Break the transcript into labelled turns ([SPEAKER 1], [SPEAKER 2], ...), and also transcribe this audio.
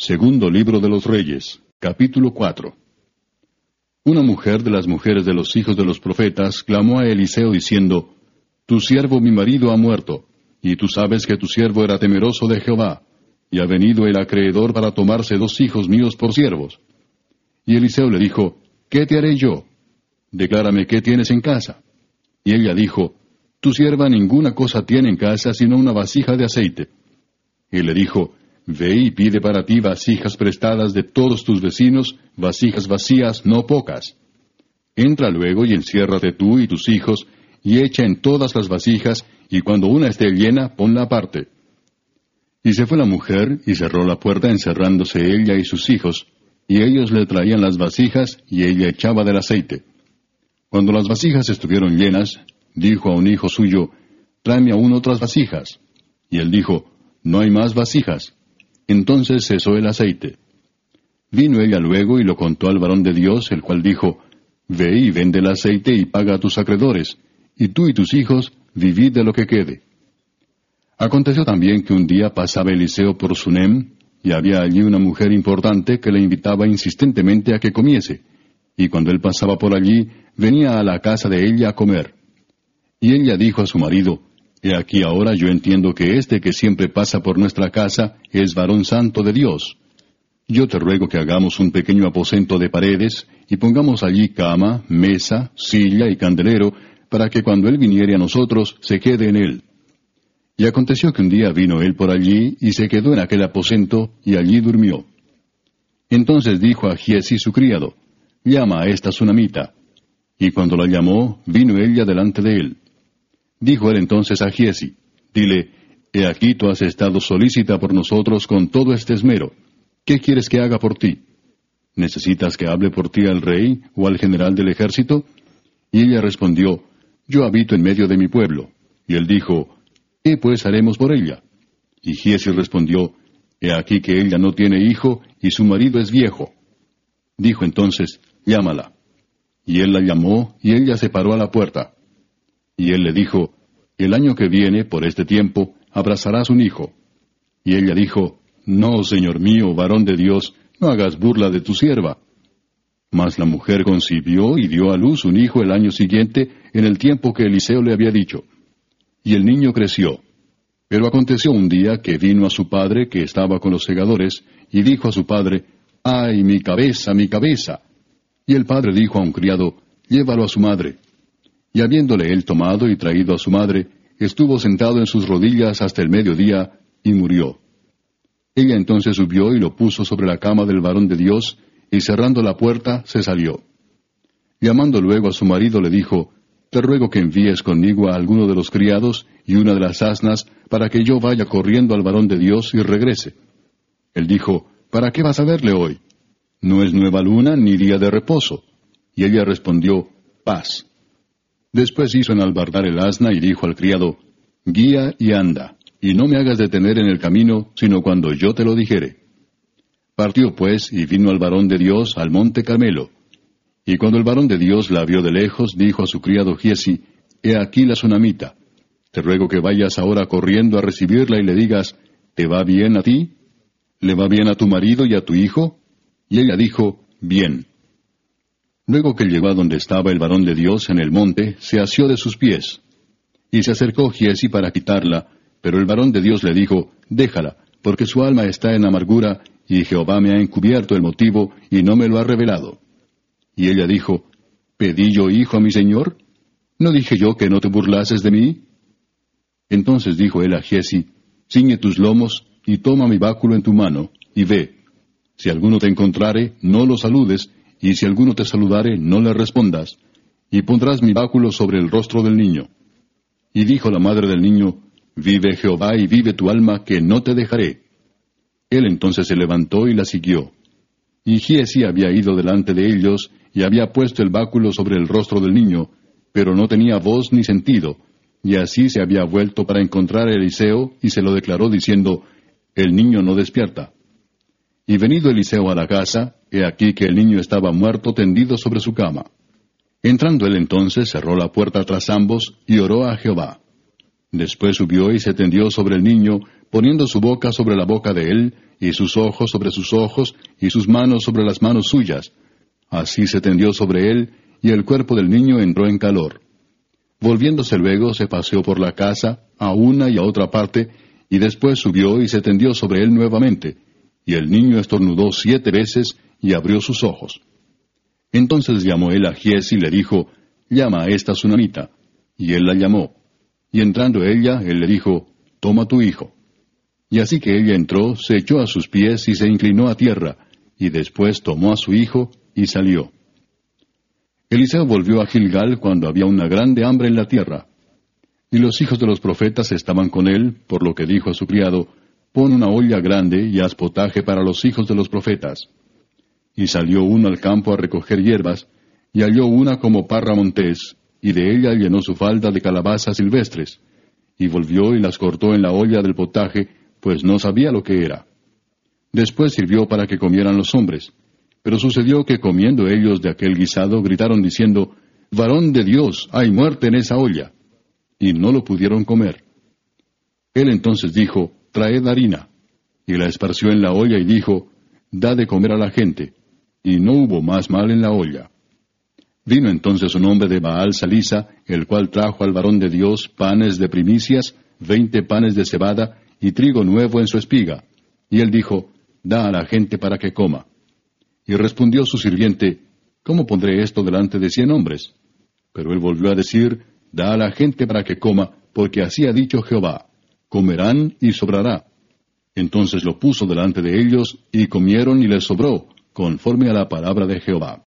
[SPEAKER 1] Segundo libro de los Reyes, capítulo 4. Una mujer de las mujeres de los hijos de los profetas clamó a Eliseo diciendo, Tu siervo mi marido ha muerto, y tú sabes que tu siervo era temeroso de Jehová, y ha venido el acreedor para tomarse 2 hijos míos por siervos. Y Eliseo le dijo, ¿Qué te haré yo? Declárame qué tienes en casa. Y ella dijo, Tu sierva ninguna cosa tiene en casa sino una vasija de aceite. Y le dijo, Ve y pide para ti vasijas prestadas de todos tus vecinos, vasijas vacías, no pocas. Entra luego y enciérrate tú y tus hijos, y echa en todas las vasijas, y cuando una esté llena, ponla aparte. Y se fue la mujer, y cerró la puerta encerrándose ella y sus hijos, y ellos le traían las vasijas, y ella echaba del aceite. Cuando las vasijas estuvieron llenas, dijo a un hijo suyo, Tráeme aún otras vasijas. Y él dijo, No hay más vasijas. Entonces cesó el aceite. Vino ella luego y lo contó al varón de Dios, el cual dijo, Ve y vende el aceite y paga a tus acreedores, y tú y tus hijos vivid de lo que quede. Aconteció también que un día pasaba Eliseo por Sunem, y había allí una mujer importante que le invitaba insistentemente a que comiese, y cuando él pasaba por allí, venía a la casa de ella a comer. Y ella dijo a su marido, He aquí ahora yo entiendo que este que siempre pasa por nuestra casa es varón santo de Dios. Yo te ruego que hagamos un pequeño aposento de paredes, y pongamos allí cama, mesa, silla y candelero, para que cuando él viniere a nosotros, se quede en él. Y aconteció que un día vino él por allí, y se quedó en aquel aposento, y allí durmió. Entonces dijo a Giezi su criado, Llama a esta sunamita. Y cuando la llamó, vino ella delante de él. Dijo él entonces a Giezi, Dile, He aquí tú has estado solícita por nosotros con todo este esmero. ¿Qué quieres que haga por ti? ¿Necesitas que hable por ti al rey o al general del ejército? Y ella respondió, Yo habito en medio de mi pueblo. Y él dijo, ¿Qué pues haremos por ella? Y Giezi respondió, He aquí que ella no tiene hijo, y su marido es viejo. Dijo entonces, Llámala. Y él la llamó, y ella se paró a la puerta. Y él le dijo, El año que viene, por este tiempo, abrazarás un hijo. Y ella dijo, No, señor mío, varón de Dios, no hagas burla de tu sierva. Mas la mujer concibió y dio a luz un hijo el año siguiente, en el tiempo que Eliseo le había dicho. Y el niño creció. Pero aconteció un día que vino a su padre, que estaba con los segadores, y dijo a su padre, ¡Ay, mi cabeza, mi cabeza! Y el padre dijo a un criado, Llévalo a su madre. Y habiéndole él tomado y traído a su madre, estuvo sentado en sus rodillas hasta el mediodía, y murió. Ella entonces subió y lo puso sobre la cama del varón de Dios, y cerrando la puerta, se salió. Llamando luego a su marido, le dijo, Te ruego que envíes conmigo a alguno de los criados y una de las asnas, para que yo vaya corriendo al varón de Dios y regrese. Él dijo, ¿Para qué vas a verle hoy? No es nueva luna ni día de reposo. Y ella respondió, Paz. Después hizo enalbardar el asna y dijo al criado, Guía y anda, y no me hagas detener en el camino, sino cuando yo te lo dijere. Partió pues, y vino al varón de Dios al monte Carmelo. Y cuando el varón de Dios la vio de lejos, dijo a su criado Giezi, He aquí la sunamita. Te ruego que vayas ahora corriendo a recibirla y le digas, ¿Te va bien a ti? ¿Le va bien a tu marido y a tu hijo? Y ella dijo, Bien. Luego que llegó a donde estaba el varón de Dios en el monte, se asió de sus pies. Y se acercó Giezi para quitarla, pero el varón de Dios le dijo, Déjala, porque su alma está en amargura, y Jehová me ha encubierto el motivo, y no me lo ha revelado. Y ella dijo, ¿Pedí yo hijo a mi señor? ¿No dije yo que no te burlases de mí? Entonces dijo él a Giezi, Ciñe tus lomos, y toma mi báculo en tu mano, y ve. Si alguno te encontrare, no lo saludes, y si alguno te saludare, no le respondas, y pondrás mi báculo sobre el rostro del niño. Y dijo la madre del niño, Vive Jehová y vive tu alma, que no te dejaré. Él entonces se levantó y la siguió. Y Giezi había ido delante de ellos, y había puesto el báculo sobre el rostro del niño, pero no tenía voz ni sentido, y así se había vuelto para encontrar a Eliseo, y se lo declaró diciendo, El niño no despierta. Y venido Eliseo a la casa, he aquí que el niño estaba muerto tendido sobre su cama. Entrando él entonces, cerró la puerta tras ambos, y oró a Jehová. Después subió y se tendió sobre el niño, poniendo su boca sobre la boca de él, y sus ojos sobre sus ojos, y sus manos sobre las manos suyas. Así se tendió sobre él, y el cuerpo del niño entró en calor. Volviéndose luego, se paseó por la casa, a una y a otra parte, y después subió y se tendió sobre él nuevamente. Y el niño estornudó 7 veces, y abrió sus ojos. Entonces llamó él a Giezi y le dijo, llama a esta sunamita. Y él la llamó. Y entrando ella, él le dijo, toma tu hijo. Y así que ella entró, se echó a sus pies y se inclinó a tierra, y después tomó a su hijo y salió. Eliseo volvió a Gilgal cuando había una grande hambre en la tierra. Y los hijos de los profetas estaban con él, por lo que dijo a su criado, pon una olla grande y haz potaje para los hijos de los profetas. Y salió uno al campo a recoger hierbas, y halló una como parra montés, y de ella llenó su falda de calabazas silvestres, y volvió y las cortó en la olla del potaje, pues no sabía lo que era. Después sirvió para que comieran los hombres, pero sucedió que comiendo ellos de aquel guisado gritaron diciendo, varón de Dios, hay muerte en esa olla, y no lo pudieron comer. Él entonces dijo, traed harina, y la esparció en la olla y dijo, da de comer a la gente, y no hubo más mal en la olla. Vino entonces un hombre de Baal Salisa, el cual trajo al varón de Dios panes de primicias, 20 panes de cebada, y trigo nuevo en su espiga. Y él dijo, da a la gente para que coma. Y respondió su sirviente, ¿cómo pondré esto delante de 100 hombres? Pero él volvió a decir, da a la gente para que coma, porque así ha dicho Jehová, comerán y sobrará. Entonces lo puso delante de ellos, y comieron y les sobró, conforme a la palabra de Jehová.